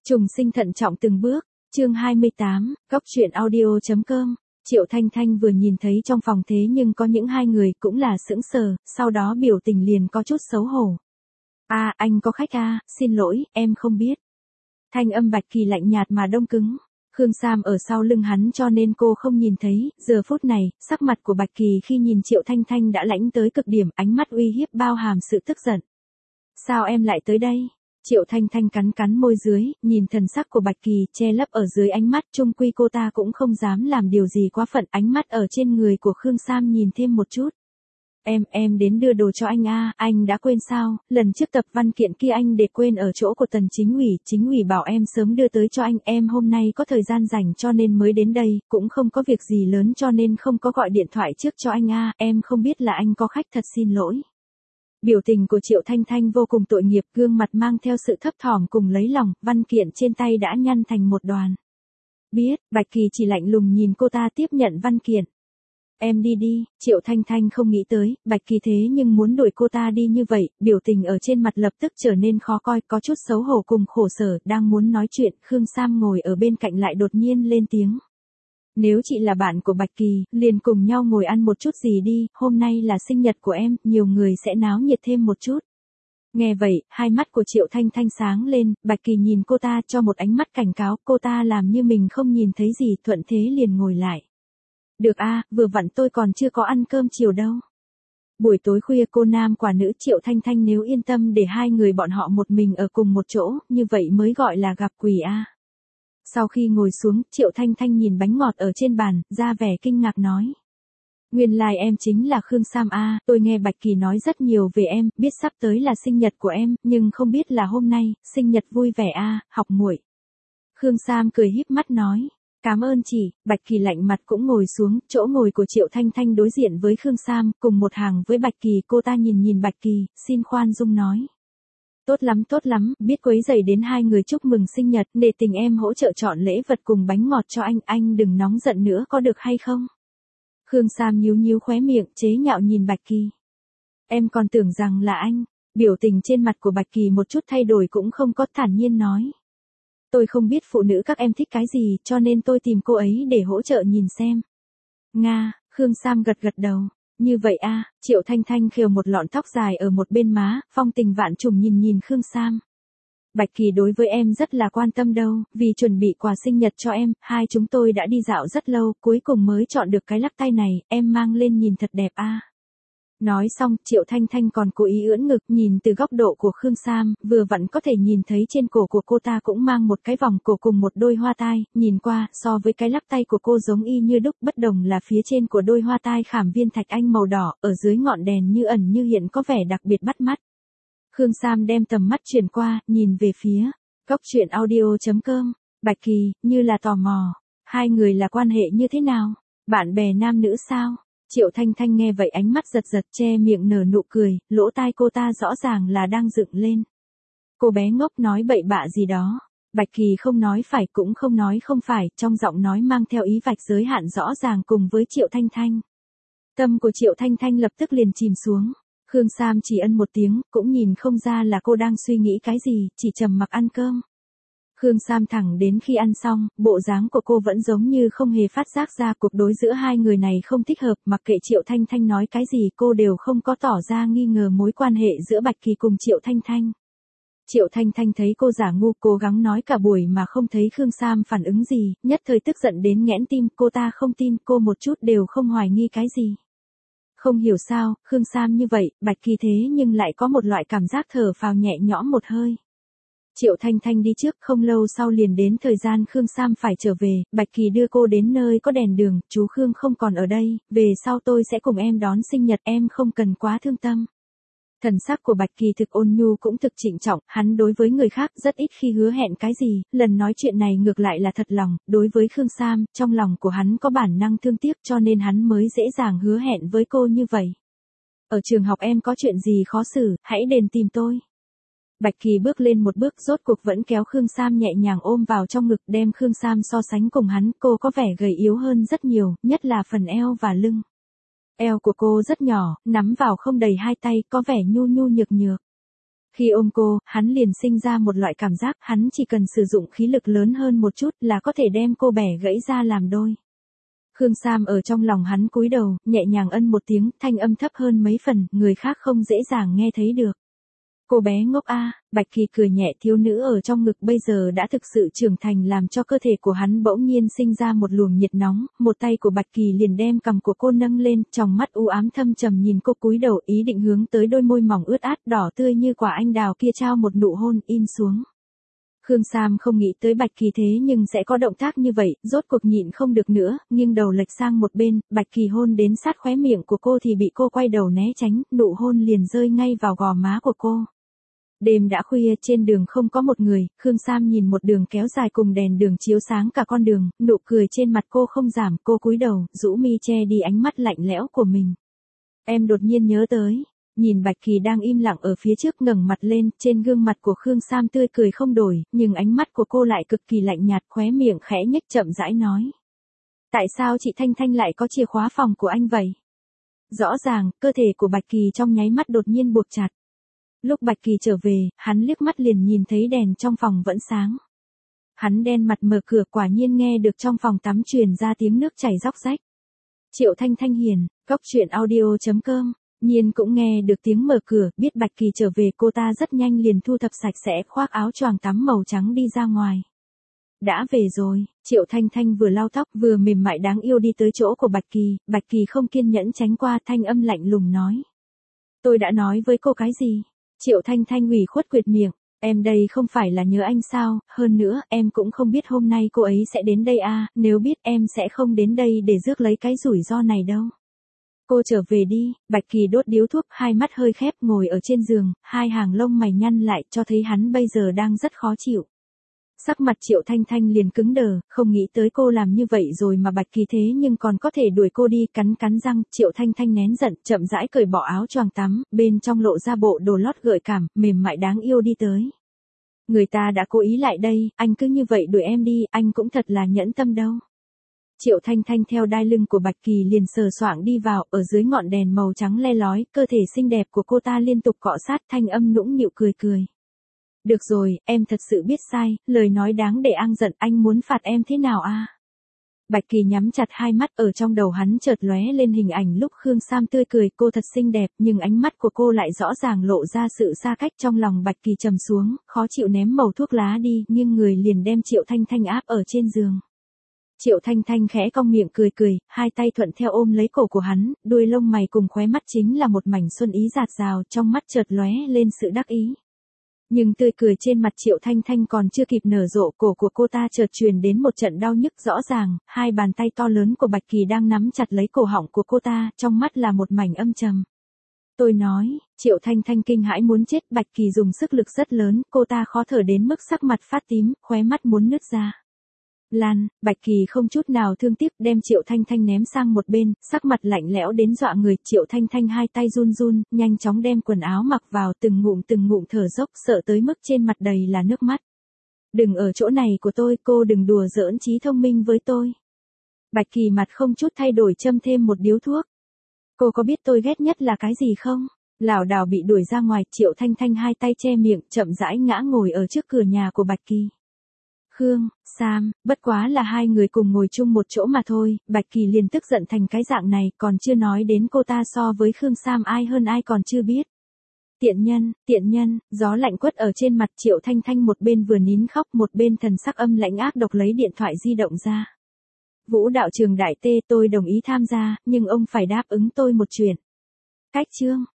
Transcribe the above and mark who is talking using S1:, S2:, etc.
S1: Trùng sinh thận trọng từng bước, chương 28, góc truyện audio.com. Triệu Thanh Thanh vừa nhìn thấy trong phòng thế nhưng có những hai người cũng là sững sờ, sau đó biểu tình liền có chút xấu hổ. Anh có khách xin lỗi, em không biết. Thanh âm Bạch Kỳ lạnh nhạt mà đông cứng. Khương Sam ở sau lưng hắn cho nên cô không nhìn thấy, giờ phút này, sắc mặt của Bạch Kỳ khi nhìn Triệu Thanh Thanh đã lãnh tới cực điểm, ánh mắt uy hiếp bao hàm sự tức giận. Sao em lại tới đây? Triệu Thanh Thanh cắn môi dưới, nhìn thần sắc của Bạch Kỳ che lấp ở dưới ánh mắt, chung quy cô ta cũng không dám làm điều gì quá phận, ánh mắt ở trên người của Khương Sam nhìn thêm một chút. Em đến đưa đồ cho anh anh đã quên sao, lần trước tập văn kiện kia anh để quên ở chỗ của Tần chính ủy bảo em sớm đưa tới cho anh, em hôm nay có thời gian rảnh cho nên mới đến đây, cũng không có việc gì lớn cho nên không có gọi điện thoại trước cho anh em không biết là anh có khách, thật xin lỗi. Biểu tình của Triệu Thanh Thanh vô cùng tội nghiệp, gương mặt mang theo sự thấp thỏm cùng lấy lòng, văn kiện trên tay đã nhăn thành một đoàn. Biết, Bạch Kỳ chỉ lạnh lùng nhìn cô ta tiếp nhận văn kiện. Em đi, Triệu Thanh Thanh không nghĩ tới, Bạch Kỳ thế nhưng muốn đuổi cô ta đi như vậy, biểu tình ở trên mặt lập tức trở nên khó coi, có chút xấu hổ cùng khổ sở, đang muốn nói chuyện, Khương Sam ngồi ở bên cạnh lại đột nhiên lên tiếng. Nếu chị là bạn của Bạch Kỳ, liền cùng nhau ngồi ăn một chút gì đi, hôm nay là sinh nhật của em, nhiều người sẽ náo nhiệt thêm một chút. Nghe vậy, hai mắt của Triệu Thanh Thanh sáng lên, Bạch Kỳ nhìn cô ta cho một ánh mắt cảnh cáo, cô ta làm như mình không nhìn thấy gì, thuận thế liền ngồi lại. Được vừa vặn tôi còn chưa có ăn cơm chiều đâu. Buổi tối khuya cô nam quả nữ Triệu Thanh Thanh nếu yên tâm để hai người bọn họ một mình ở cùng một chỗ, như vậy mới gọi là gặp quỷ Sau khi ngồi xuống, Triệu Thanh Thanh nhìn bánh ngọt ở trên bàn, ra vẻ kinh ngạc nói. Nguyên lai em chính là Khương Sam tôi nghe Bạch Kỳ nói rất nhiều về em, biết sắp tới là sinh nhật của em, nhưng không biết là hôm nay, sinh nhật vui vẻ học muội. Khương Sam cười híp mắt nói. Cảm ơn chị, Bạch Kỳ lạnh mặt cũng ngồi xuống, chỗ ngồi của Triệu Thanh Thanh đối diện với Khương Sam, cùng một hàng với Bạch Kỳ, cô ta nhìn Bạch Kỳ, xin khoan dung nói. Tốt lắm, biết quấy rầy đến hai người chúc mừng sinh nhật, để tình em hỗ trợ chọn lễ vật cùng bánh ngọt cho anh đừng nóng giận nữa có được hay không? Khương Sam nhíu khóe miệng, chế nhạo nhìn Bạch Kỳ. Em còn tưởng rằng là anh, biểu tình trên mặt của Bạch Kỳ một chút thay đổi cũng không có, thản nhiên nói. Tôi không biết phụ nữ các em thích cái gì, cho nên tôi tìm cô ấy để hỗ trợ nhìn xem. Khương Sam gật đầu. Như vậy Triệu Thanh Thanh khều một lọn tóc dài ở một bên má, phong tình vạn trùng nhìn Khương Sam. Bạch Kỳ đối với em rất là quan tâm đâu, vì chuẩn bị quà sinh nhật cho em, hai chúng tôi đã đi dạo rất lâu, cuối cùng mới chọn được cái lắc tay này, em mang lên nhìn thật đẹp Nói xong, Triệu Thanh Thanh còn cố ý ưỡn ngực, nhìn từ góc độ của Khương Sam, vừa vặn có thể nhìn thấy trên cổ của cô ta cũng mang một cái vòng cổ cùng một đôi hoa tai, nhìn qua, so với cái lắc tay của cô giống y như đúc, bất đồng là phía trên của đôi hoa tai khảm viên thạch anh màu đỏ, ở dưới ngọn đèn như ẩn như hiện có vẻ đặc biệt bắt mắt. Khương Sam đem tầm mắt chuyển qua, nhìn về phía góc truyện audio.com, Bạch Kỳ, như là tò mò, hai người là quan hệ như thế nào, bạn bè nam nữ sao? Triệu Thanh Thanh nghe vậy ánh mắt giật che miệng nở nụ cười, lỗ tai cô ta rõ ràng là đang dựng lên. Cô bé ngốc nói bậy bạ gì đó, Bạch Kỳ không nói phải cũng không nói không phải, trong giọng nói mang theo ý vạch giới hạn rõ ràng cùng với Triệu Thanh Thanh. Tâm của Triệu Thanh Thanh lập tức liền chìm xuống, Khương Sam chỉ ân một tiếng, cũng nhìn không ra là cô đang suy nghĩ cái gì, chỉ trầm mặc ăn cơm. Khương Sam thẳng đến khi ăn xong, bộ dáng của cô vẫn giống như không hề phát giác ra cuộc đối giữa hai người này không thích hợp, mặc kệ Triệu Thanh Thanh nói cái gì cô đều không có tỏ ra nghi ngờ mối quan hệ giữa Bạch Kỳ cùng Triệu Thanh Thanh. Triệu Thanh Thanh thấy cô giả ngu cố gắng nói cả buổi mà không thấy Khương Sam phản ứng gì, nhất thời tức giận đến nghẽn tim, cô ta không tin cô một chút đều không hoài nghi cái gì. Không hiểu sao, Khương Sam như vậy, Bạch Kỳ thế nhưng lại có một loại cảm giác thở phào nhẹ nhõm một hơi. Triệu Thanh Thanh đi trước, không lâu sau liền đến thời gian Khương Sam phải trở về, Bạch Kỳ đưa cô đến nơi có đèn đường, chú Khương không còn ở đây, về sau tôi sẽ cùng em đón sinh nhật, em không cần quá thương tâm. Thần sắc của Bạch Kỳ thực ôn nhu cũng thực trịnh trọng, hắn đối với người khác rất ít khi hứa hẹn cái gì, lần nói chuyện này ngược lại là thật lòng, đối với Khương Sam, trong lòng của hắn có bản năng thương tiếc cho nên hắn mới dễ dàng hứa hẹn với cô như vậy. Ở trường học em có chuyện gì khó xử, hãy đến tìm tôi. Bạch Kỳ bước lên một bước rốt cuộc vẫn kéo Khương Sam nhẹ nhàng ôm vào trong ngực đem Khương Sam so sánh cùng hắn, cô có vẻ gầy yếu hơn rất nhiều, nhất là phần eo và lưng. Eo của cô rất nhỏ, nắm vào không đầy hai tay, có vẻ nhu nhược nhược. Khi ôm cô, hắn liền sinh ra một loại cảm giác hắn chỉ cần sử dụng khí lực lớn hơn một chút là có thể đem cô bẻ gãy ra làm đôi. Khương Sam ở trong lòng hắn cúi đầu, nhẹ nhàng ân một tiếng, thanh âm thấp hơn mấy phần, người khác không dễ dàng nghe thấy được. Cô bé ngốc a, Bạch Kỳ cười nhẹ, thiếu nữ ở trong ngực bây giờ đã thực sự trưởng thành làm cho cơ thể của hắn bỗng nhiên sinh ra một luồng nhiệt nóng, một tay của Bạch Kỳ liền đem cằm của cô nâng lên, tròng mắt u ám thâm trầm nhìn cô cúi đầu ý định hướng tới đôi môi mỏng ướt át đỏ tươi như quả anh đào kia trao một nụ hôn in xuống. Khương Sam không nghĩ tới Bạch Kỳ thế nhưng sẽ có động tác như vậy, rốt cuộc nhịn không được nữa, nghiêng đầu lệch sang một bên, Bạch Kỳ hôn đến sát khóe miệng của cô thì bị cô quay đầu né tránh, nụ hôn liền rơi ngay vào gò má của cô. Đêm đã khuya, trên đường không có một người, Khương Sam nhìn một đường kéo dài cùng đèn đường chiếu sáng cả con đường, nụ cười trên mặt cô không giảm, cô cúi đầu, rũ mi che đi ánh mắt lạnh lẽo của mình. Em đột nhiên nhớ tới, nhìn Bạch Kỳ đang im lặng ở phía trước ngẩng mặt lên, trên gương mặt của Khương Sam tươi cười không đổi, nhưng ánh mắt của cô lại cực kỳ lạnh nhạt, khóe miệng khẽ nhếch chậm rãi nói. Tại sao chị Thanh Thanh lại có chìa khóa phòng của anh vậy? Rõ ràng, cơ thể của Bạch Kỳ trong nháy mắt đột nhiên buộc chặt. Lúc Bạch Kỳ trở về, hắn liếc mắt liền nhìn thấy đèn trong phòng vẫn sáng. Hắn đen mặt mở cửa, quả nhiên nghe được trong phòng tắm truyền ra tiếng nước chảy róc rách. Triệu Thanh Thanh hiền, goctruyện.audio.com, Nhiên cũng nghe được tiếng mở cửa, biết Bạch Kỳ trở về, cô ta rất nhanh liền thu thập sạch sẽ, khoác áo choàng tắm màu trắng đi ra ngoài. Đã về rồi, Triệu Thanh Thanh vừa lau tóc vừa mềm mại đáng yêu đi tới chỗ của Bạch Kỳ không kiên nhẫn tránh qua, thanh âm lạnh lùng nói. Tôi đã nói với cô cái gì? Triệu Thanh Thanh ủy khuất quệt miệng, em đây không phải là nhớ anh sao, hơn nữa, em cũng không biết hôm nay cô ấy sẽ đến đây à, nếu biết em sẽ không đến đây để rước lấy cái rủi ro này đâu. Cô trở về đi, Bạch Kỳ đốt điếu thuốc, hai mắt hơi khép ngồi ở trên giường, hai hàng lông mày nhăn lại cho thấy hắn bây giờ đang rất khó chịu. Sắc mặt Triệu Thanh Thanh liền cứng đờ, không nghĩ tới cô làm như vậy rồi mà Bạch Kỳ thế nhưng còn có thể đuổi cô đi, cắn răng, Triệu Thanh Thanh nén giận, chậm rãi cởi bỏ áo choàng tắm, bên trong lộ ra bộ đồ lót gợi cảm, mềm mại đáng yêu đi tới. Người ta đã cố ý lại đây, anh cứ như vậy đuổi em đi, anh cũng thật là nhẫn tâm đâu. Triệu Thanh Thanh theo đai lưng của Bạch Kỳ liền sờ soạng đi vào, ở dưới ngọn đèn màu trắng le lói, cơ thể xinh đẹp của cô ta liên tục cọ sát, thanh âm nũng nịu cười. Được rồi, em thật sự biết sai, lời nói đáng để an giận, anh muốn phạt em thế nào à? Bạch Kỳ nhắm chặt hai mắt, ở trong đầu hắn chợt lóe lên hình ảnh lúc Khương Sam tươi cười, cô thật xinh đẹp, nhưng ánh mắt của cô lại rõ ràng lộ ra sự xa cách, trong lòng Bạch Kỳ trầm xuống, khó chịu ném mẩu thuốc lá đi, nhưng người liền đem Triệu Thanh Thanh áp ở trên giường. Triệu Thanh Thanh khẽ cong miệng cười, hai tay thuận theo ôm lấy cổ của hắn, đuôi lông mày cùng khóe mắt chính là một mảnh xuân ý rạt rào, trong mắt chợt lóe lên sự đắc ý. Nhưng tươi cười trên mặt Triệu Thanh Thanh còn chưa kịp nở rộ, cổ của cô ta chợt truyền đến một trận đau nhức rõ ràng, hai bàn tay to lớn của Bạch Kỳ đang nắm chặt lấy cổ họng của cô ta, trong mắt là một mảnh âm trầm. Tôi nói, Triệu Thanh Thanh kinh hãi muốn chết, Bạch Kỳ dùng sức lực rất lớn, cô ta khó thở đến mức sắc mặt phát tím, khóe mắt muốn nứt ra. Lan, Bạch Kỳ không chút nào thương tiếc đem Triệu Thanh Thanh ném sang một bên, sắc mặt lạnh lẽo đến dọa người, Triệu Thanh Thanh hai tay run, nhanh chóng đem quần áo mặc vào, từng ngụm thở dốc, sợ tới mức trên mặt đầy là nước mắt. Đừng ở chỗ này của tôi, cô đừng đùa giỡn trí thông minh với tôi. Bạch Kỳ mặt không chút thay đổi châm thêm một điếu thuốc. Cô có biết tôi ghét nhất là cái gì không? Lảo đảo bị đuổi ra ngoài, Triệu Thanh Thanh hai tay che miệng, chậm rãi ngã ngồi ở trước cửa nhà của Bạch Kỳ. Khương, Sam, bất quá là hai người cùng ngồi chung một chỗ mà thôi, Bạch Kỳ liền tức giận thành cái dạng này, còn chưa nói đến cô ta so với Khương Sam ai hơn ai còn chưa biết. Tiện nhân, gió lạnh quất ở trên mặt Triệu Thanh Thanh một bên vừa nín khóc một bên thần sắc âm lãnh ác độc lấy điện thoại di động ra. Vũ đạo trường Đại Tê, tôi đồng ý tham gia, nhưng ông phải đáp ứng tôi một chuyện. Cách chương.